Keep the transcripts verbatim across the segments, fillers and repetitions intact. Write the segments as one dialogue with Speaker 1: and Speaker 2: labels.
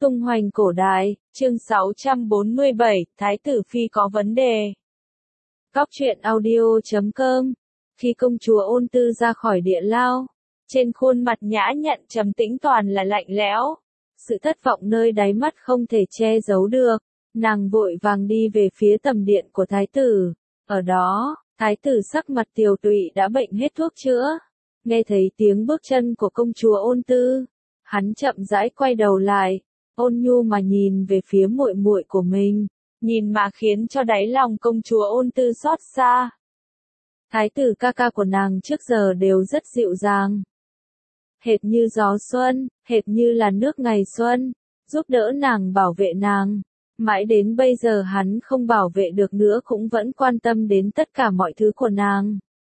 Speaker 1: Tung hoành cổ đại, chương sáu trăm bốn mươi bảy, Thái tử Phi có vấn đề. Góc truyện audio chấm com. Khi công chúa Ôn Tư ra khỏi địa lao, trên khuôn mặt nhã nhặn trầm tĩnh toàn là lạnh lẽo. Sự thất vọng nơi đáy mắt không thể che giấu được. Nàng vội vàng đi về phía tầm điện của thái tử. Ở đó, thái tử sắc mặt tiều tụy đã bệnh hết thuốc chữa. Nghe thấy tiếng bước chân của công chúa Ôn Tư, hắn chậm rãi quay đầu lại, ôn nhu mà nhìn về phía muội muội của mình, nhìn mà khiến cho đáy lòng công chúa Ôn Tư xót xa. Thái tử ca ca của nàng trước giờ đều rất dịu dàng, hệt như gió xuân, hệt như là nước ngày xuân, giúp đỡ nàng, bảo vệ nàng. Mãi đến bây giờ hắn không bảo vệ được nữa cũng vẫn quan tâm đến tất cả mọi thứ của nàng.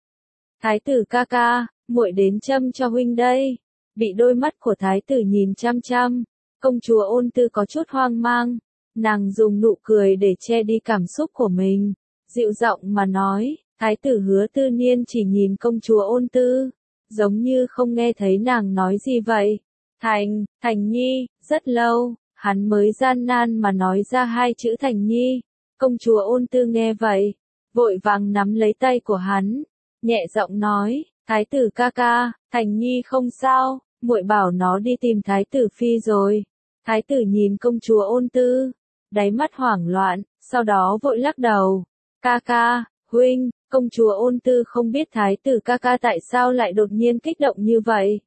Speaker 1: Thái tử ca ca, muội đến châm cho huynh đây. Bị đôi mắt của thái tử nhìn chăm chăm, công chúa Ôn Tư có chút hoang mang. Nàng dùng nụ cười để che đi cảm xúc của mình, dịu giọng mà nói. Thái tử Hứa Tư Niên chỉ nhìn công chúa Ôn Tư, giống như không nghe thấy nàng nói gì vậy. Thành, Thành Nhi, rất lâu, hắn mới gian nan mà nói ra hai chữ Thành Nhi. Công chúa Ôn Tư nghe vậy, vội vàng nắm lấy tay của hắn, nhẹ giọng nói, thái tử ca ca, Thành Nhi không sao, muội bảo nó đi tìm thái tử Phi rồi. Thái tử nhìn công chúa Ôn Tư, đáy mắt hoảng loạn, sau đó vội lắc đầu. Ca ca, huynh, công chúa Ôn Tư không biết thái tử ca ca tại sao lại đột nhiên kích động như vậy.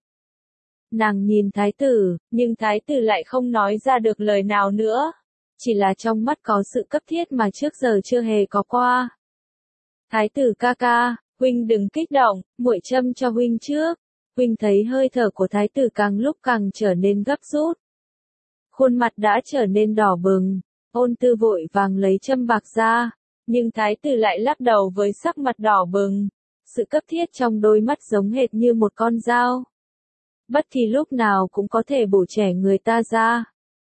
Speaker 1: Nàng nhìn thái tử, nhưng thái tử lại không nói ra được lời nào nữa. Chỉ là trong mắt có sự cấp thiết mà trước giờ chưa hề có qua. Thái tử ca ca, huynh đừng kích động, muội châm cho huynh trước. Huynh thấy hơi thở của thái tử càng lúc càng trở nên gấp rút. Khuôn mặt đã trở nên đỏ bừng, Ôn Tư vội vàng lấy châm bạc ra, nhưng thái tử lại lắc đầu với sắc mặt đỏ bừng. Sự cấp thiết trong đôi mắt giống hệt như một con dao. Bất kỳ lúc nào cũng có thể bổ trẻ người ta ra.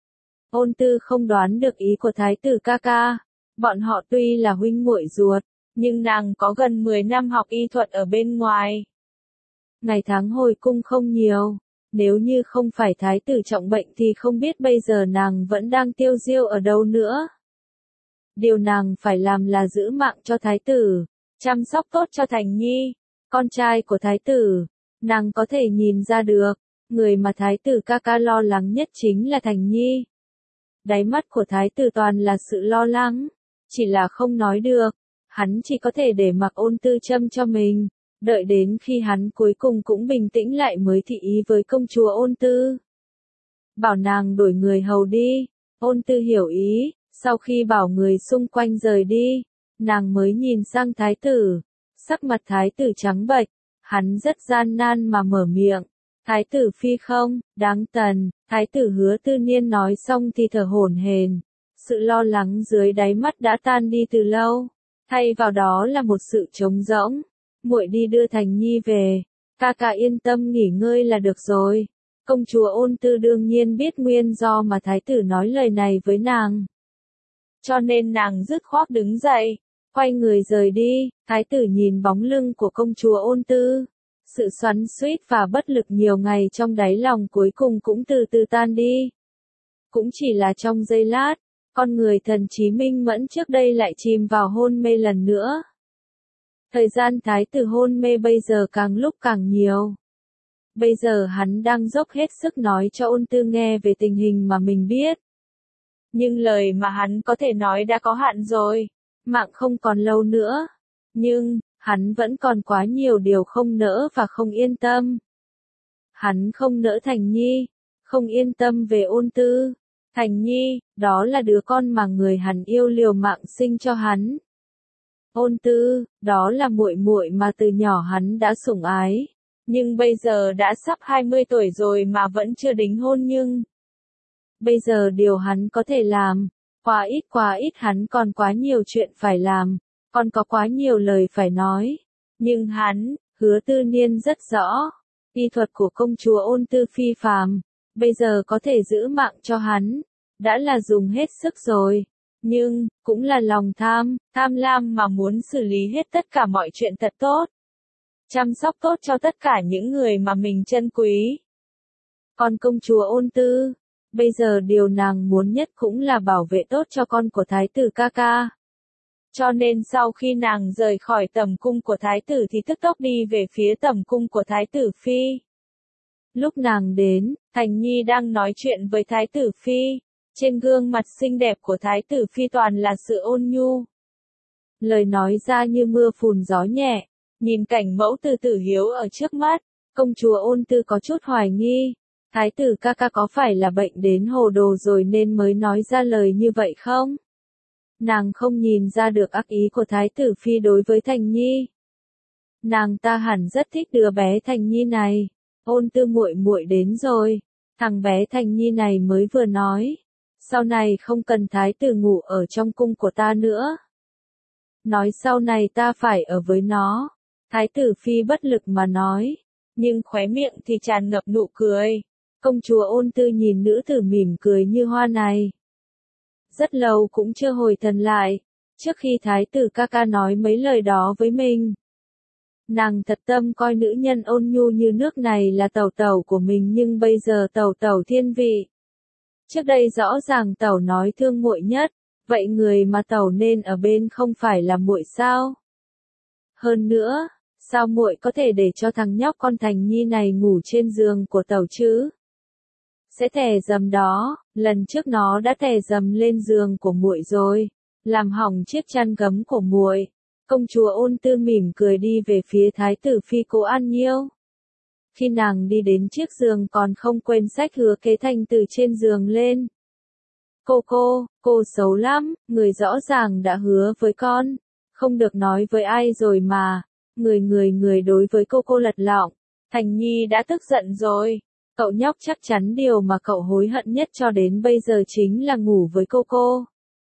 Speaker 1: Ôn Tư không đoán được ý của thái tử ca ca. Bọn họ tuy là huynh muội ruột, nhưng nàng có gần mười năm học y thuật ở bên ngoài. Ngày tháng hồi cung không nhiều, nếu như không phải thái tử trọng bệnh thì không biết bây giờ nàng vẫn đang tiêu diêu ở đâu nữa. Điều nàng phải làm là giữ mạng cho thái tử, chăm sóc tốt cho Thành Nhi, con trai của thái tử. Nàng có thể nhìn ra được, người mà thái tử ca ca lo lắng nhất chính là Thành Nhi. Đáy mắt của thái tử toàn là sự lo lắng, chỉ là không nói được, hắn chỉ có thể để mặc Ôn Tư châm cho mình, đợi đến khi hắn cuối cùng cũng bình tĩnh lại mới thị ý với công chúa Ôn Tư. Bảo nàng đổi người hầu đi. Ôn Tư hiểu ý, sau khi bảo người xung quanh rời đi, nàng mới nhìn sang thái tử, sắc mặt thái tử trắng bệch. Hắn rất gian nan mà mở miệng. Thái tử Phi không, đáng tần. Thái tử Hứa Tư Niên nói xong thì thở hổn hển. Sự lo lắng dưới đáy mắt đã tan đi từ lâu. Thay vào đó là một sự trống rỗng. Muội đi đưa Thành Nhi về. Ca ca yên tâm nghỉ ngơi là được rồi. Công chúa Ôn Tư đương nhiên biết nguyên do mà thái tử nói lời này với nàng. Cho nên nàng dứt khoát đứng dậy, quay người rời đi. Thái tử nhìn bóng lưng của công chúa Ôn Tư, sự xoắn xuýt và bất lực nhiều ngày trong đáy lòng cuối cùng cũng từ từ tan đi. Cũng chỉ là trong giây lát, con người thần trí minh mẫn trước đây lại chìm vào hôn mê lần nữa. Thời gian thái tử hôn mê bây giờ càng lúc càng nhiều. Bây giờ hắn đang dốc hết sức nói cho Ôn Tư nghe về tình hình mà mình biết. Nhưng lời mà hắn có thể nói đã có hạn rồi. Mạng không còn lâu nữa, nhưng, hắn vẫn còn quá nhiều điều không nỡ và không yên tâm. Hắn không nỡ Thành Nhi, không yên tâm về Ôn Tư. Thành Nhi, đó là đứa con mà người hắn yêu liều mạng sinh cho hắn. Ôn Tư, đó là muội muội mà từ nhỏ hắn đã sủng ái, nhưng bây giờ đã sắp hai mươi tuổi rồi mà vẫn chưa đính hôn nhưng. Bây giờ điều hắn có thể làm, quá ít quá ít hắn còn quá nhiều chuyện phải làm, còn có quá nhiều lời phải nói. Nhưng hắn, Hứa Tư Niên rất rõ, y thuật của công chúa Ôn Tư phi phàm, bây giờ có thể giữ mạng cho hắn, đã là dùng hết sức rồi. Nhưng, cũng là lòng tham, tham lam mà muốn xử lý hết tất cả mọi chuyện thật tốt. Chăm sóc tốt cho tất cả những người mà mình trân quý. Còn công chúa Ôn Tư, Bây giờ điều nàng muốn nhất cũng là bảo vệ tốt cho con của thái tử ca ca. Cho nên sau khi nàng rời khỏi tầm cung của thái tử thì tức tốc đi về phía tầm cung của thái tử phi. Lúc nàng đến, Thành Nhi đang nói chuyện với thái tử phi. Trên gương mặt xinh đẹp của thái tử phi toàn là sự ôn nhu. Lời nói ra như mưa phùn gió nhẹ, nhìn cảnh mẫu từ tử hiếu ở trước mắt, công chúa Ôn Tư có chút hoài nghi. Thái tử ca ca có phải là bệnh đến hồ đồ rồi nên mới nói ra lời như vậy không? Nàng không nhìn ra được ác ý của thái tử phi đối với Thành Nhi. Nàng ta hẳn rất thích đứa bé Thành Nhi này. Ôn Tư muội muội đến rồi. Thằng bé Thành Nhi này mới vừa nói, sau này không cần thái tử ngủ ở trong cung của ta nữa. Nói sau này ta phải ở với nó. Thái tử phi bất lực mà nói, nhưng khóe miệng thì tràn ngập nụ cười. Công chúa Ôn Tư nhìn nữ tử mỉm cười như hoa này. Rất lâu cũng chưa hồi thần lại, trước khi thái tử ca ca nói mấy lời đó với mình. Nàng thật tâm coi nữ nhân ôn nhu như nước này là tẩu tẩu của mình, nhưng bây giờ tẩu tẩu thiên vị. Trước đây rõ ràng tẩu nói thương muội nhất, vậy người mà tẩu nên ở bên không phải là muội sao? Hơn nữa, sao muội có thể để cho thằng nhóc con Thành Nhi này ngủ trên giường của tẩu chứ? Sẽ thè dầm đó, lần trước nó đã thè dầm lên giường của muội rồi, làm hỏng chiếc chăn gấm của muội. Công chúa Ôn Tư mỉm cười đi về phía thái tử phi Cố An Nhiêu. Khi nàng đi đến chiếc giường còn không quên xách Hứa Kế Thành từ trên giường lên. Cô cô, cô xấu lắm, người rõ ràng đã hứa với con, không được nói với ai rồi mà. Người người người đối với cô cô lật lọng. Thành Nhi đã tức giận rồi. Cậu nhóc chắc chắn điều mà cậu hối hận nhất cho đến bây giờ chính là ngủ với cô cô.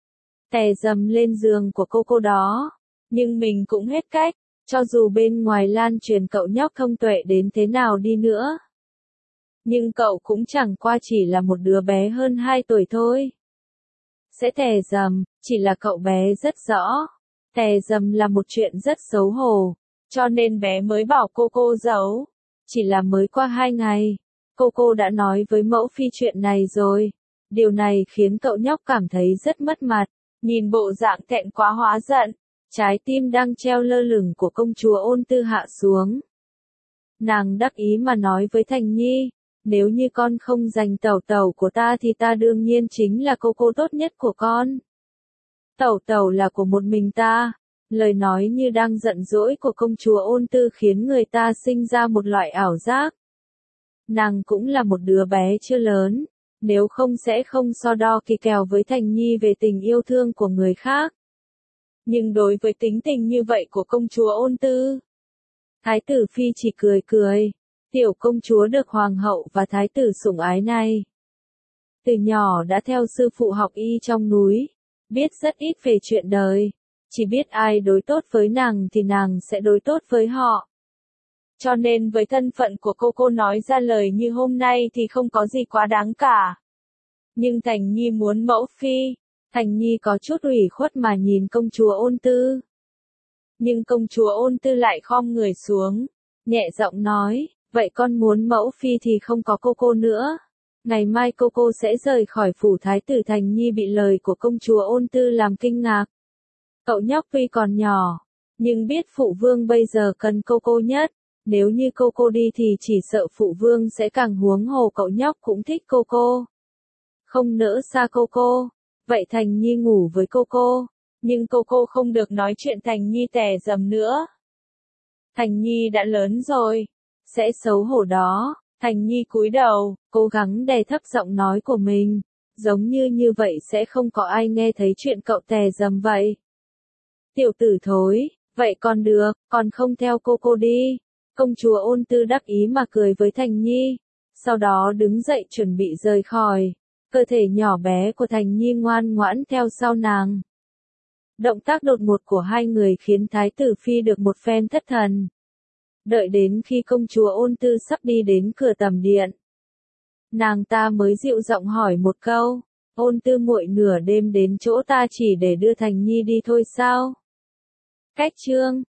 Speaker 1: Tè dầm lên giường của cô cô đó. Nhưng mình cũng hết cách, cho dù bên ngoài lan truyền cậu nhóc thông tuệ đến thế nào đi nữa. Nhưng cậu cũng chẳng qua chỉ là một đứa bé hơn hai tuổi thôi. Sẽ tè dầm, chỉ là cậu bé rất rõ. Tè dầm là một chuyện rất xấu hổ, cho nên bé mới bảo cô cô giấu. Chỉ là mới qua hai ngày, cô cô đã nói với mẫu phi chuyện này rồi. Điều này khiến cậu nhóc cảm thấy rất mất mặt, nhìn bộ dạng thẹn quá hóa giận. Trái tim đang treo lơ lửng của công chúa Ôn Tư hạ xuống. Nàng đắc ý mà nói với Thành Nhi, nếu như con không giành tẩu tẩu của ta thì ta đương nhiên chính là cô cô tốt nhất của con. Tẩu tẩu là của một mình ta. Lời nói như đang giận dỗi của công chúa Ôn Tư khiến người ta sinh ra một loại ảo giác. Nàng cũng là một đứa bé chưa lớn, nếu không sẽ không so đo kỳ kèo với Thành Nhi về tình yêu thương của người khác. Nhưng đối với tính tình như vậy của công chúa Ôn Tư, thái tử phi chỉ cười cười. Tiểu công chúa được hoàng hậu và thái tử sủng ái này, từ nhỏ đã theo sư phụ học y trong núi, biết rất ít về chuyện đời, chỉ biết ai đối tốt với nàng thì nàng sẽ đối tốt với họ. Cho nên với thân phận của cô cô nói ra lời như hôm nay thì không có gì quá đáng cả. Nhưng Thành Nhi muốn mẫu phi. Thành Nhi có chút ủy khuất mà nhìn công chúa Ôn Tư. Nhưng công chúa Ôn Tư lại khom người xuống, nhẹ giọng nói, vậy con muốn mẫu phi thì không có cô cô nữa. Ngày mai cô cô sẽ rời khỏi phủ thái tử. Thành Nhi bị lời của công chúa Ôn Tư làm kinh ngạc. Cậu nhóc tuy còn nhỏ, nhưng biết phụ vương bây giờ cần cô cô nhất. Nếu như cô cô đi thì chỉ sợ phụ vương sẽ càng huống hồ cậu nhóc cũng thích cô cô. Không nỡ xa cô cô. Vậy Thành Nhi ngủ với cô cô, nhưng cô cô không được nói chuyện Thành Nhi tè dầm nữa. Thành Nhi đã lớn rồi, sẽ xấu hổ đó. Thành Nhi cúi đầu, cố gắng đè thấp giọng nói của mình, giống như như vậy sẽ không có ai nghe thấy chuyện cậu tè dầm vậy. Tiểu tử thối, vậy còn được, còn không theo cô cô đi. Công chúa Ôn Tư đắc ý mà cười với Thành Nhi, sau đó đứng dậy chuẩn bị rời khỏi. Cơ thể nhỏ bé của Thành Nhi ngoan ngoãn theo sau nàng. Động tác đột ngột của hai người khiến thái tử phi được một phen thất thần. Đợi đến khi công chúa Ôn Tư sắp đi đến cửa tầm điện, nàng ta mới dịu giọng hỏi một câu, Ôn Tư muội nửa đêm đến chỗ ta chỉ để đưa Thành Nhi đi thôi sao? Cách chương